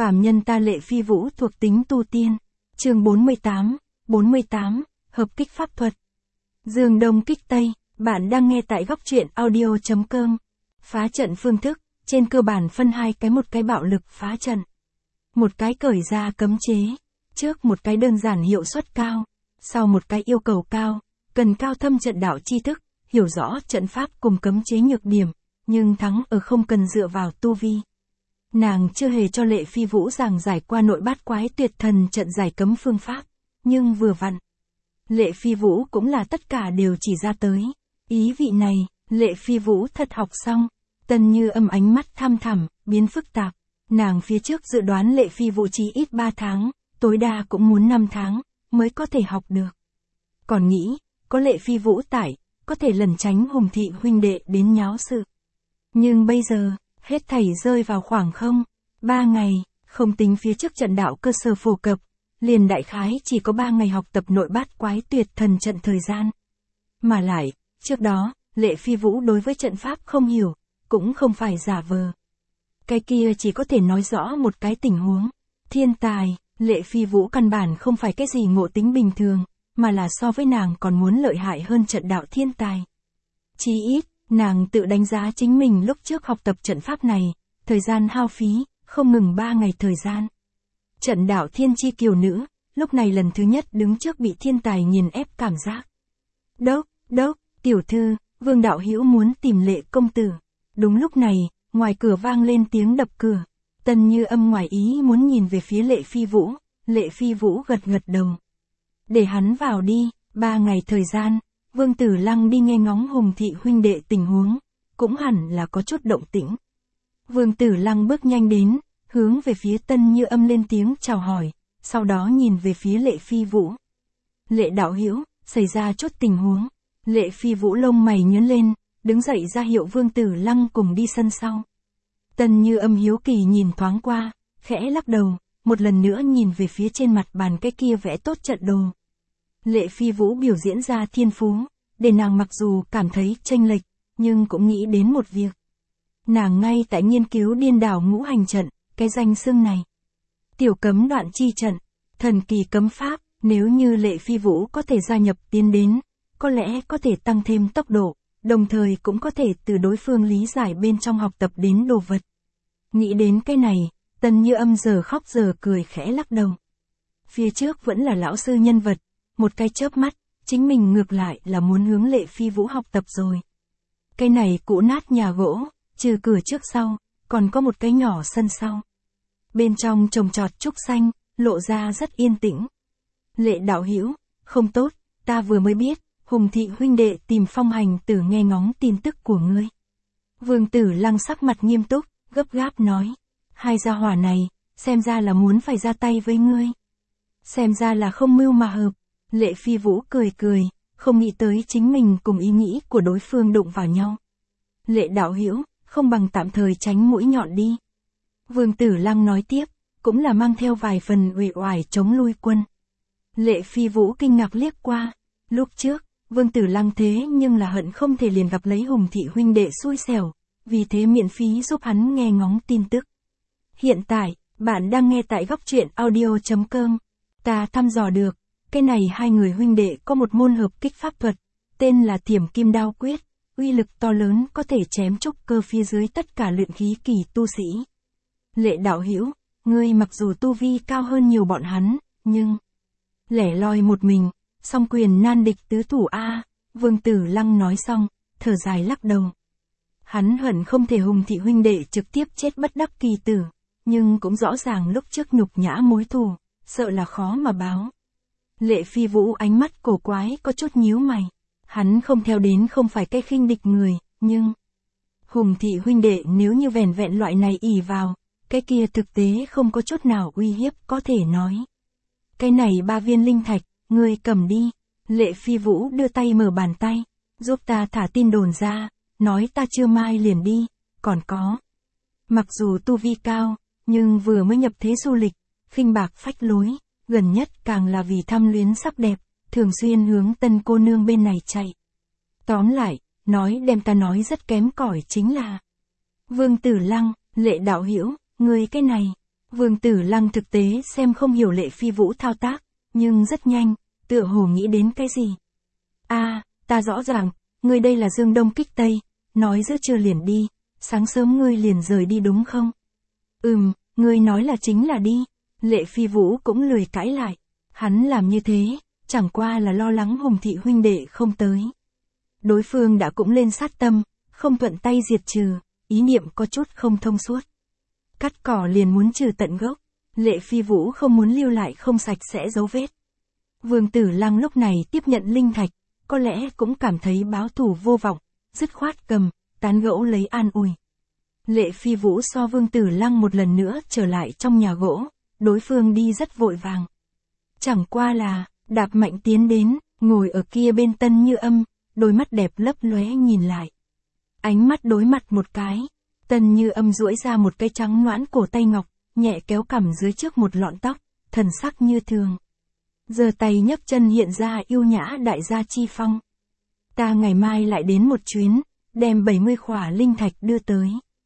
Phàm nhân ta Lệ Phi Vũ thuộc tính tu tiên. Chương 48, hợp kích pháp thuật. Dương Đông kích Tây, bạn đang nghe tại góc truyện audio.com. Phá trận phương thức, trên cơ bản phân hai cái, một cái bạo lực phá trận, một cái cởi ra cấm chế. Trước một cái đơn giản hiệu suất cao, sau một cái yêu cầu cao, cần cao thâm trận đạo tri thức, hiểu rõ trận pháp cùng cấm chế nhược điểm, nhưng thắng ở không cần dựa vào tu vi. Nàng chưa hề cho Lệ Phi Vũ giảng giải qua nội bát quái tuyệt thần trận giải cấm phương pháp, nhưng vừa vặn, Lệ Phi Vũ cũng là tất cả đều chỉ ra tới. Ý vị này, Lệ Phi Vũ thật học xong, Tần Như Âm ánh mắt thăm thẳm, biến phức tạp. Nàng phía trước dự đoán Lệ Phi Vũ chí ít 3 tháng, tối đa cũng muốn 5 tháng, mới có thể học được. Còn nghĩ, có Lệ Phi Vũ tại, có thể lẩn tránh Hùng Thị huynh đệ đến nháo sự. Nhưng bây giờ, hết thảy rơi vào khoảng 3 ngày, không tính phía trước trận đạo cơ sở phổ cập, liền đại khái chỉ có 3 ngày học tập nội bát quái tuyệt thần trận thời gian. Mà lại, trước đó, Lệ Phi Vũ đối với trận pháp không hiểu, cũng không phải giả vờ. Cái kia chỉ có thể nói rõ một cái tình huống. Thiên tài, Lệ Phi Vũ căn bản không phải cái gì ngộ tính bình thường, mà là so với nàng còn muốn lợi hại hơn trận đạo thiên tài. Chí ít, nàng tự đánh giá chính mình lúc trước học tập trận pháp này, thời gian hao phí, không ngừng 3 ngày thời gian. Trận đạo thiên chi kiều nữ, lúc này lần thứ nhất đứng trước bị thiên tài nghiền ép cảm giác. Đốc, tiểu thư, Vương đạo hữu muốn tìm Lệ công tử. Đúng lúc này, ngoài cửa vang lên tiếng đập cửa. Tần Như Âm ngoài ý muốn nhìn về phía Lệ Phi Vũ, Lệ Phi Vũ gật đầu. Để hắn vào đi. 3 ngày thời gian, Vương Tử Lăng đi nghe ngóng Hùng Thị huynh đệ tình huống, cũng hẳn là có chút động tĩnh. Vương Tử Lăng bước nhanh đến, hướng về phía Tần Như Âm lên tiếng chào hỏi, sau đó nhìn về phía Lệ Phi Vũ. Lệ đạo hữu, xảy ra chút tình huống. Lệ Phi Vũ lông mày nhướng lên, đứng dậy ra hiệu Vương Tử Lăng cùng đi sân sau. Tần Như Âm hiếu kỳ nhìn thoáng qua, khẽ lắc đầu, một lần nữa nhìn về phía trên mặt bàn cái kia vẽ tốt trận đồ. Lệ Phi Vũ biểu diễn ra thiên phú, để nàng mặc dù cảm thấy chênh lệch, nhưng cũng nghĩ đến một việc. Nàng ngay tại nghiên cứu điên đảo ngũ hành trận, cái danh xưng này. Tiểu cấm đoạn chi trận, thần kỳ cấm pháp, nếu như Lệ Phi Vũ có thể gia nhập tiến đến, có lẽ có thể tăng thêm tốc độ, đồng thời cũng có thể từ đối phương lý giải bên trong học tập đến đồ vật. Nghĩ đến cái này, Tần Như Âm giờ khóc giờ cười khẽ lắc đầu. Phía trước vẫn là lão sư nhân vật, một cái chớp mắt, chính mình ngược lại là muốn hướng Lệ Phi Vũ học tập rồi. Cái này cũ nát nhà gỗ, trừ cửa trước sau, còn có một cái nhỏ sân sau. Bên trong trồng trọt trúc xanh, lộ ra rất yên tĩnh. Lệ đạo hữu, không tốt, ta vừa mới biết, Hùng Thị huynh đệ tìm Phong Hành Tử nghe ngóng tin tức của ngươi. Vương Tử Lăng sắc mặt nghiêm túc, gấp gáp nói. Hai gia hỏa này, xem ra là muốn phải ra tay với ngươi. Xem ra là không mưu mà hợp. Lệ Phi Vũ cười, không nghĩ tới chính mình cùng ý nghĩ của đối phương đụng vào nhau. Lệ đạo hữu, không bằng tạm thời tránh mũi nhọn đi. Vương Tử Lăng nói tiếp, cũng là mang theo vài phần uể oải chống lui quân. Lệ Phi Vũ kinh ngạc liếc qua. Lúc trước, Vương Tử Lăng thế nhưng là hận không thể liền gặp lấy Hùng Thị huynh đệ xui xẻo, vì thế miễn phí giúp hắn nghe ngóng tin tức. Hiện tại, bạn đang nghe tại góc truyện audio.com. Ta thăm dò được, cái này hai người huynh đệ có một môn hợp kích pháp thuật, tên là Thiểm Kim Đao Quyết, uy lực to lớn có thể chém trúc cơ phía dưới tất cả luyện khí kỳ tu sĩ. Lệ đạo hữu, ngươi mặc dù tu vi cao hơn nhiều bọn hắn, nhưng lẻ loi một mình, song quyền nan địch tứ thủ a. Vương Tử Lăng nói xong, thở dài lắc đầu. Hắn hận không thể Hùng Thị huynh đệ trực tiếp chết bất đắc kỳ tử, nhưng cũng rõ ràng lúc trước nhục nhã mối thù, sợ là khó mà báo. Lệ Phi Vũ ánh mắt cổ quái có chút nhíu mày. Hắn không theo đến không phải cái khinh địch người, nhưng Hùng Thị huynh đệ nếu như vẻn vẹn loại này ỷ vào, cái kia thực tế không có chút nào uy hiếp có thể nói. Cái này 3 viên linh thạch, ngươi cầm đi. Lệ Phi Vũ đưa tay mở bàn tay, giúp ta thả tin đồn ra, nói ta trưa mai liền đi, còn có. Mặc dù tu vi cao, nhưng vừa mới nhập thế du lịch, khinh bạc phách lối, gần nhất càng là vì tham luyến sắc đẹp, thường xuyên hướng Tân cô nương bên này chạy. Tóm lại, nói đem ta nói rất kém cỏi chính là. Vương Tử Lăng, Lệ đạo hữu, ngươi cái này, Vương Tử Lăng thực tế xem không hiểu Lệ Phi Vũ thao tác, nhưng rất nhanh, tựa hồ nghĩ đến cái gì. Ta rõ ràng, ngươi đây là dương đông kích tây, nói giữa trưa liền đi, sáng sớm ngươi liền rời đi đúng không? Ngươi nói là chính là đi. Lệ Phi Vũ cũng lười cãi lại. Hắn làm như thế, chẳng qua là lo lắng Hùng thị huynh đệ không tới. Đối phương đã cũng lên sát tâm, không thuận tay diệt trừ, ý niệm có chút không thông suốt. Cắt cỏ liền muốn trừ tận gốc, Lệ Phi Vũ không muốn lưu lại không sạch sẽ dấu vết. Vương Tử Lăng lúc này tiếp nhận linh thạch, có lẽ cũng cảm thấy báo thù vô vọng, dứt khoát cầm, tán gẫu lấy an ủi. Lệ Phi Vũ so Vương Tử Lăng một lần nữa trở lại trong nhà gỗ, đối phương đi rất vội vàng. Chẳng qua là, đạp mạnh tiến đến, ngồi ở kia bên Tân Như Âm, đôi mắt đẹp lấp lóe nhìn lại. Ánh mắt đối mặt một cái, Tân Như Âm duỗi ra một cái trắng nõn cổ tay ngọc, nhẹ kéo cằm dưới trước một lọn tóc, thần sắc như thường. Giơ tay nhấc chân hiện ra yêu nhã đại gia chi phong. Ta ngày mai lại đến một chuyến, đem 70 khỏa linh thạch đưa tới.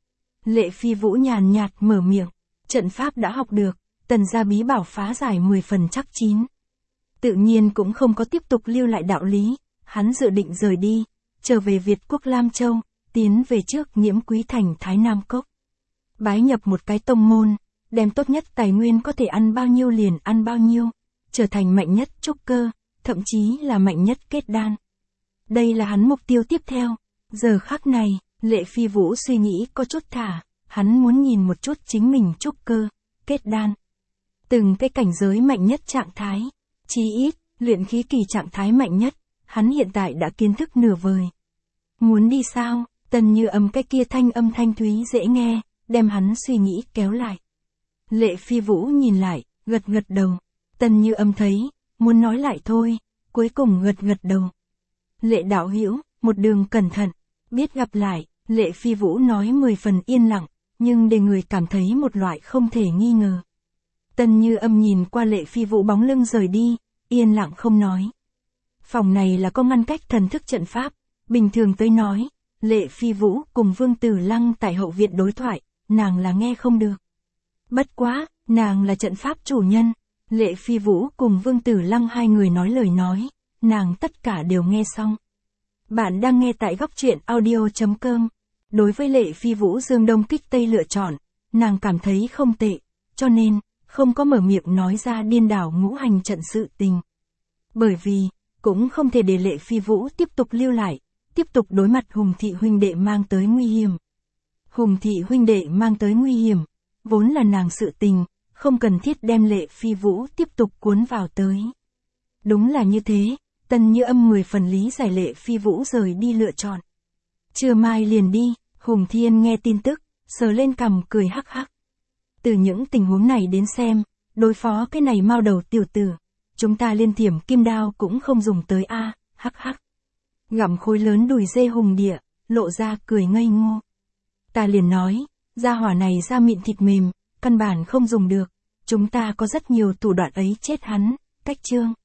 Lệ Phi Vũ nhàn nhạt mở miệng, trận pháp đã học được, Tần gia bí bảo phá giải 10 phần chắc chín. Tự nhiên cũng không có tiếp tục lưu lại đạo lý, hắn dự định rời đi, trở về Việt quốc Lam Châu, tiến về trước Nghiễm Quý thành Thái Nam Cốc. Bái nhập một cái tông môn, đem tốt nhất tài nguyên có thể ăn bao nhiêu liền ăn bao nhiêu, trở thành mạnh nhất trúc cơ, thậm chí là mạnh nhất kết đan. Đây là hắn mục tiêu tiếp theo. Giờ khắc này, Lệ Phi Vũ suy nghĩ có chút thả, hắn muốn nhìn một chút chính mình trúc cơ, kết đan. Từng cái cảnh giới mạnh nhất trạng thái, chí ít, luyện khí kỳ trạng thái mạnh nhất, hắn hiện tại đã kiến thức nửa vời. Muốn đi sao? Tần Như Âm cái kia thanh âm thanh thúy dễ nghe, đem hắn suy nghĩ kéo lại. Lệ Phi Vũ nhìn lại, gật đầu. Tần Như Âm thấy, muốn nói lại thôi, cuối cùng gật đầu. Lệ đạo hữu, một đường cẩn thận, biết gặp lại. Lệ Phi Vũ nói 10 phần yên lặng, nhưng để người cảm thấy một loại không thể nghi ngờ. Tần Như Âm nhìn qua Lệ Phi Vũ bóng lưng rời đi, yên lặng không nói. Phòng này là có ngăn cách thần thức trận pháp, bình thường tới nói, Lệ Phi Vũ cùng Vương Tử Lăng tại hậu viện đối thoại, nàng là nghe không được. Bất quá, nàng là trận pháp chủ nhân, Lệ Phi Vũ cùng Vương Tử Lăng hai người nói lời nói, nàng tất cả đều nghe xong. Bạn đang nghe tại góc truyện audio.com. Đối với Lệ Phi Vũ dương đông kích tây lựa chọn, nàng cảm thấy không tệ, cho nên, không có mở miệng nói ra điên đảo ngũ hành trận sự tình. Bởi vì, cũng không thể để Lệ Phi Vũ tiếp tục lưu lại, tiếp tục đối mặt Hùng thị huynh đệ mang tới nguy hiểm. Hùng thị huynh đệ mang tới nguy hiểm, vốn là nàng sự tình, không cần thiết đem Lệ Phi Vũ tiếp tục cuốn vào tới. Đúng là như thế, Tần Như Âm 10 phần lý giải Lệ Phi Vũ rời đi lựa chọn. Trưa mai liền đi, Hùng Thiên nghe tin tức, sờ lên cằm cười hắc hắc. Từ những tình huống này đến xem, đối phó cái này mao đầu tiểu tử, chúng ta liên thiểm kim đao cũng không dùng tới hắc hắc. Gặm khối lớn đùi dê Hùng Địa, lộ ra cười ngây ngô. Ta liền nói, gia hỏa này da mịn thịt mềm, căn bản không dùng được, chúng ta có rất nhiều thủ đoạn ấy chết hắn, cách chương.